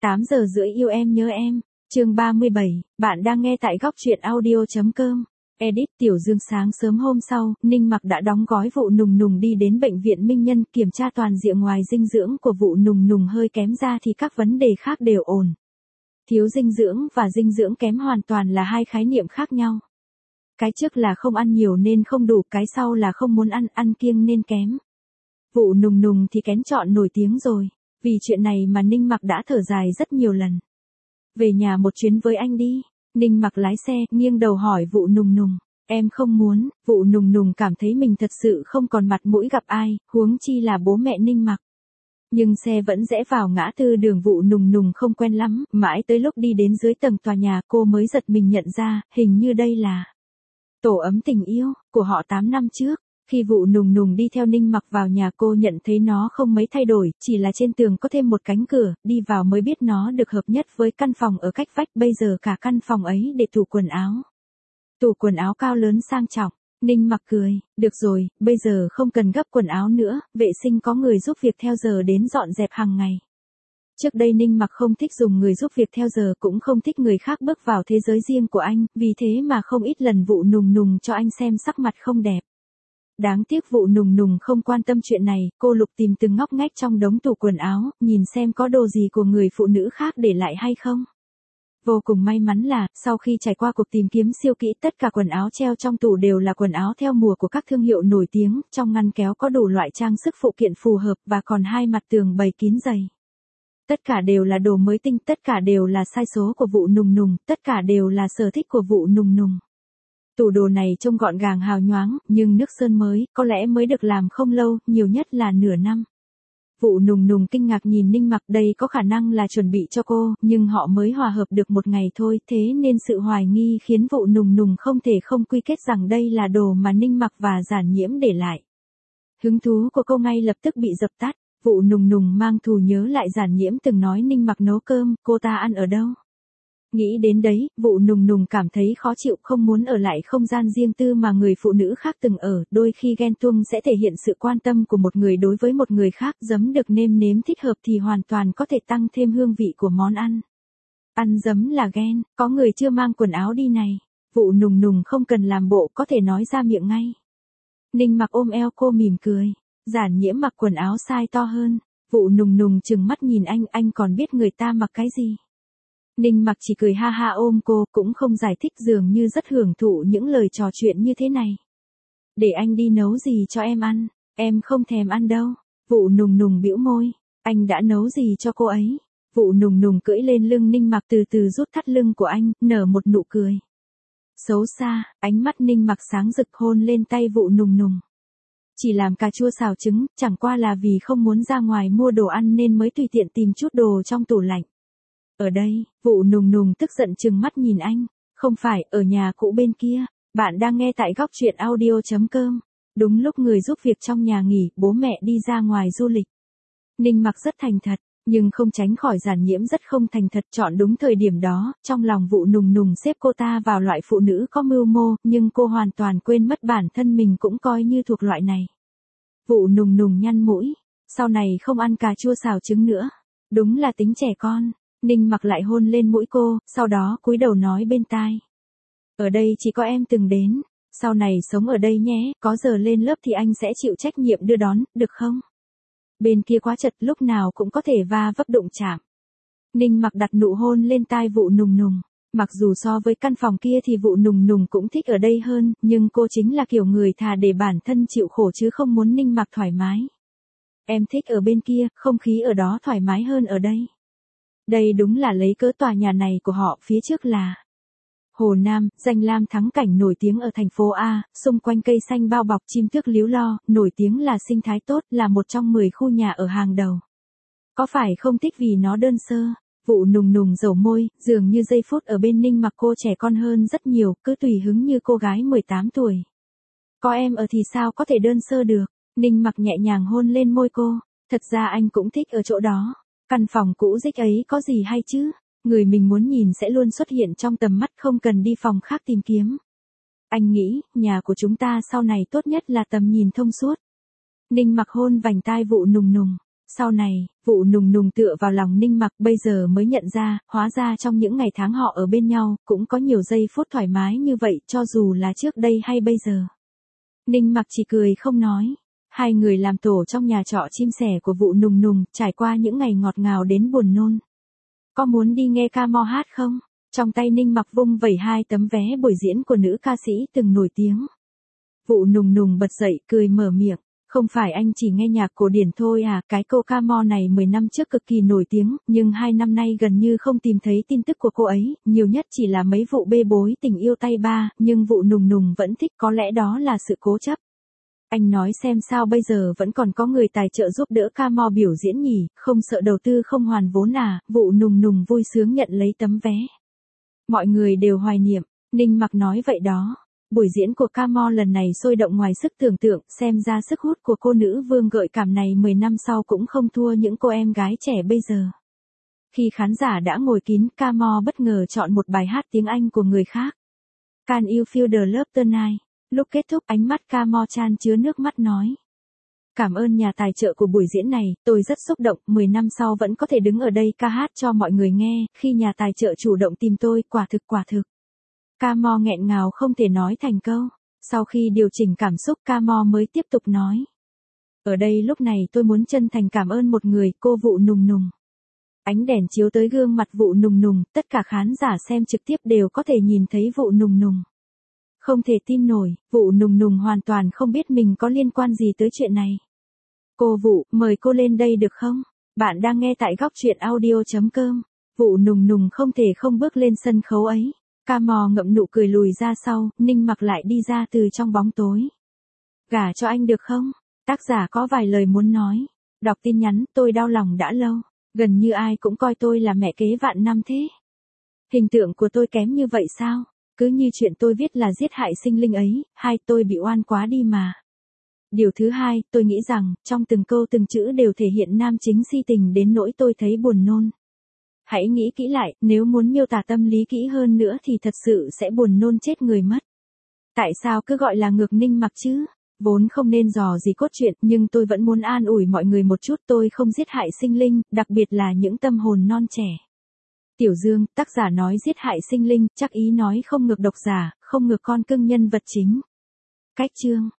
8 giờ rưỡi yêu em nhớ em. Chương 37, bạn đang nghe tại góc truyện audio.com. Edit Tiểu Dương. Sáng sớm hôm sau, Ninh Mặc đã đóng gói Vụ Nùng Nùng đi đến bệnh viện Minh Nhân kiểm tra toàn diện. Ngoài dinh dưỡng của Vụ Nùng Nùng hơi kém ra thì các vấn đề khác đều ổn. Thiếu dinh dưỡng và dinh dưỡng kém hoàn toàn là hai khái niệm khác nhau. Cái trước là không ăn nhiều nên không đủ, cái sau là không muốn ăn kiêng nên kém. Vụ Nùng Nùng thì kén chọn nổi tiếng rồi. Vì chuyện này mà Ninh Mặc đã thở dài rất nhiều lần. Về nhà một chuyến với anh đi. Ninh Mặc lái xe, nghiêng đầu hỏi Vụ Nùng Nùng. Em không muốn. Vụ Nùng Nùng cảm thấy mình thật sự không còn mặt mũi gặp ai, huống chi là bố mẹ Ninh Mặc. Nhưng xe vẫn rẽ vào ngã tư đường. Vụ Nùng Nùng không quen lắm, mãi tới lúc đi đến dưới tầng tòa nhà cô mới giật mình nhận ra, hình như đây là tổ ấm tình yêu của họ 8 năm trước. Khi Vụ Nùng Nùng đi theo Ninh Mặc vào nhà, cô nhận thấy nó không mấy thay đổi, chỉ là trên tường có thêm một cánh cửa, đi vào mới biết nó được hợp nhất với căn phòng ở cách vách. Bây giờ cả căn phòng ấy để tủ quần áo. Tủ quần áo cao lớn sang trọng. Ninh Mặc cười, được rồi, bây giờ không cần gấp quần áo nữa, vệ sinh có người giúp việc theo giờ đến dọn dẹp hàng ngày. Trước đây Ninh Mặc không thích dùng người giúp việc theo giờ, cũng không thích người khác bước vào thế giới riêng của anh, vì thế mà không ít lần Vụ Nùng Nùng cho anh xem sắc mặt không đẹp. Đáng tiếc Vụ Nùng Nùng không quan tâm chuyện này, cô lục tìm từng ngóc ngách trong đống tủ quần áo, nhìn xem có đồ gì của người phụ nữ khác để lại hay không. Vô cùng may mắn là, sau khi trải qua cuộc tìm kiếm siêu kỹ, tất cả quần áo treo trong tủ đều là quần áo theo mùa của các thương hiệu nổi tiếng, trong ngăn kéo có đủ loại trang sức phụ kiện phù hợp và còn hai mặt tường bày kín giày. Tất cả đều là đồ mới tinh, tất cả đều là size số của Vụ Nùng Nùng, tất cả đều là sở thích của Vụ Nùng Nùng. Tủ đồ này trông gọn gàng hào nhoáng, nhưng nước sơn mới, có lẽ mới được làm không lâu, nhiều nhất là nửa năm. Vụ Nùng Nùng kinh ngạc nhìn Ninh Mặc, đây có khả năng là chuẩn bị cho cô, nhưng họ mới hòa hợp được một ngày thôi, thế nên sự hoài nghi khiến Vụ Nùng Nùng không thể không quy kết rằng đây là đồ mà Ninh Mặc và Giản Nhiễm để lại. Hứng thú của cô ngay lập tức bị dập tắt. Vụ Nùng Nùng mang thù nhớ lại Giản Nhiễm từng nói Ninh Mặc nấu cơm, cô ta ăn ở đâu. Nghĩ đến đấy, Vụ Nùng Nùng cảm thấy khó chịu, không muốn ở lại không gian riêng tư mà người phụ nữ khác từng ở. Đôi khi ghen tuông sẽ thể hiện sự quan tâm của một người đối với một người khác, giấm được nêm nếm thích hợp thì hoàn toàn có thể tăng thêm hương vị của món ăn. Ăn giấm là ghen, có người chưa mang quần áo đi này. Vụ Nùng Nùng không cần làm bộ, có thể nói ra miệng ngay. Ninh Mặc ôm eo cô mỉm cười. Giản Nhiễm mặc quần áo size to hơn. Vụ Nùng Nùng trừng mắt nhìn anh còn biết người ta mặc cái gì. Ninh Mặc chỉ cười ha ha ôm cô, cũng không giải thích, dường như rất hưởng thụ những lời trò chuyện như thế này. Để anh đi nấu gì cho em ăn, em không thèm ăn đâu. Vụ Nùng Nùng bĩu môi, anh đã nấu gì cho cô ấy. Vụ Nùng Nùng cưỡi lên lưng Ninh Mặc, từ từ rút thắt lưng của anh, nở một nụ cười xấu xa. Ánh mắt Ninh Mặc sáng rực, hôn lên tay Vụ Nùng Nùng. Chỉ làm cà chua xào trứng, chẳng qua là vì không muốn ra ngoài mua đồ ăn nên mới tùy tiện tìm chút đồ trong tủ lạnh. Ở đây, Vụ Nùng Nùng tức giận trừng mắt nhìn anh. Không phải, ở nhà cũ bên kia. Bạn đang nghe tại góc truyện audio.com. Đúng lúc người giúp việc trong nhà nghỉ, bố mẹ đi ra ngoài du lịch. Ninh Mặc rất thành thật, nhưng không tránh khỏi Giản Nhiễm rất không thành thật, chọn đúng thời điểm đó. Trong lòng Vụ Nùng Nùng xếp cô ta vào loại phụ nữ có mưu mô, nhưng cô hoàn toàn quên mất bản thân mình cũng coi như thuộc loại này. Vụ Nùng Nùng nhăn mũi. Sau này không ăn cà chua xào trứng nữa. Đúng là tính trẻ con. Ninh Mặc lại hôn lên mũi cô, sau đó cúi đầu nói bên tai. Ở đây chỉ có em từng đến, sau này sống ở đây nhé, có giờ lên lớp thì anh sẽ chịu trách nhiệm đưa đón, được không? Bên kia quá chật, lúc nào cũng có thể va vấp đụng chạm. Ninh Mặc đặt nụ hôn lên tai Vụ Nùng Nùng. Mặc dù so với căn phòng kia thì Vụ Nùng Nùng cũng thích ở đây hơn, nhưng cô chính là kiểu người thà để bản thân chịu khổ chứ không muốn Ninh Mặc thoải mái. Em thích ở bên kia, không khí ở đó thoải mái hơn ở đây. Đây đúng là lấy cớ tòa nhà này của họ phía trước là Hồ Nam, danh lam thắng cảnh nổi tiếng ở thành phố A, xung quanh cây xanh bao bọc, chim tước líu lo, nổi tiếng là sinh thái tốt, là một trong 10 khu nhà ở hàng đầu. Có phải không thích vì nó đơn sơ? Vụ Nùng Nùng dầu môi, dường như giây phút ở bên Ninh Mặc cô trẻ con hơn rất nhiều, cứ tùy hứng như cô gái 18 tuổi. Có em ở thì sao có thể đơn sơ được? Ninh Mặc nhẹ nhàng hôn lên môi cô. Thật ra anh cũng thích ở chỗ đó. Căn phòng cũ rích ấy có gì hay chứ? Người mình muốn nhìn sẽ luôn xuất hiện trong tầm mắt, không cần đi phòng khác tìm kiếm. Anh nghĩ, nhà của chúng ta sau này tốt nhất là tầm nhìn thông suốt. Ninh Mặc hôn vành tai Vụ Nùng Nùng. Sau này, vụ nùng nùng tựa vào lòng Ninh Mặc bây giờ mới nhận ra, hóa ra trong những ngày tháng họ ở bên nhau, cũng có nhiều giây phút thoải mái như vậy cho dù là trước đây hay bây giờ. Ninh Mặc chỉ cười không nói. Hai người làm tổ trong nhà trọ chim sẻ của vụ nùng nùng, trải qua những ngày ngọt ngào đến buồn nôn. Có muốn đi nghe ca mo hát không? Trong tay Ninh Mặc vung vẩy hai tấm vé buổi diễn của nữ ca sĩ từng nổi tiếng. Vụ nùng nùng bật dậy cười mở miệng. Không phải anh chỉ nghe nhạc cổ điển thôi à, cái cô ca mo này 10 năm trước cực kỳ nổi tiếng, nhưng 2 năm nay gần như không tìm thấy tin tức của cô ấy, nhiều nhất chỉ là mấy vụ bê bối tình yêu tay ba, nhưng vụ nùng nùng vẫn thích, có lẽ đó là sự cố chấp. Anh nói xem sao bây giờ vẫn còn có người tài trợ giúp đỡ ca mo biểu diễn nhỉ, không sợ đầu tư không hoàn vốn à, vụ nùng nùng vui sướng nhận lấy tấm vé. Mọi người đều hoài niệm, Ninh Mặc nói vậy đó. Buổi diễn của ca mo lần này sôi động ngoài sức tưởng tượng, xem ra sức hút của cô nữ vương gợi cảm này 10 năm sau cũng không thua những cô em gái trẻ bây giờ. Khi khán giả đã ngồi kín, ca mo bất ngờ chọn một bài hát tiếng Anh của người khác. Can you feel the love tonight? Lúc kết thúc ánh mắt ca mo chan chứa nước mắt nói. Cảm ơn nhà tài trợ của buổi diễn này, tôi rất xúc động, 10 năm sau vẫn có thể đứng ở đây ca hát cho mọi người nghe, khi nhà tài trợ chủ động tìm tôi, quả thực. Ca mo nghẹn ngào không thể nói thành câu. Sau khi điều chỉnh cảm xúc ca mo mới tiếp tục nói. Ở đây lúc này tôi muốn chân thành cảm ơn một người, cô vụ nùng nùng. Ánh đèn chiếu tới gương mặt vụ nùng nùng, tất cả khán giả xem trực tiếp đều có thể nhìn thấy vụ nùng nùng. Không thể tin nổi, vụ nùng nùng hoàn toàn không biết mình có liên quan gì tới chuyện này. Cô vụ, mời cô lên đây được không? Bạn đang nghe tại góc truyện audio.com. Vụ nùng nùng không thể không bước lên sân khấu ấy. Ca mò ngậm nụ cười lùi ra sau, Ninh Mặc lại đi ra từ trong bóng tối. Gả cho anh được không? Tác giả có vài lời muốn nói. Đọc tin nhắn, tôi đau lòng đã lâu. Gần như ai cũng coi tôi là mẹ kế vạn năm thế. Hình tượng của tôi kém như vậy sao? Cứ như chuyện tôi viết là giết hại sinh linh ấy, hai tôi bị oan quá đi mà. Điều thứ hai, tôi nghĩ rằng, trong từng câu từng chữ đều thể hiện nam chính si tình đến nỗi tôi thấy buồn nôn. Hãy nghĩ kỹ lại, nếu muốn miêu tả tâm lý kỹ hơn nữa thì thật sự sẽ buồn nôn chết người mất. Tại sao cứ gọi là ngược Ninh Mặc chứ? Vốn không nên dò gì cốt truyện, nhưng tôi vẫn muốn an ủi mọi người một chút, tôi không giết hại sinh linh, đặc biệt là những tâm hồn non trẻ. Tiểu Dương, tác giả nói giết hại sinh linh, chắc ý nói không ngược độc giả, không ngược con cưng nhân vật chính. Cách chương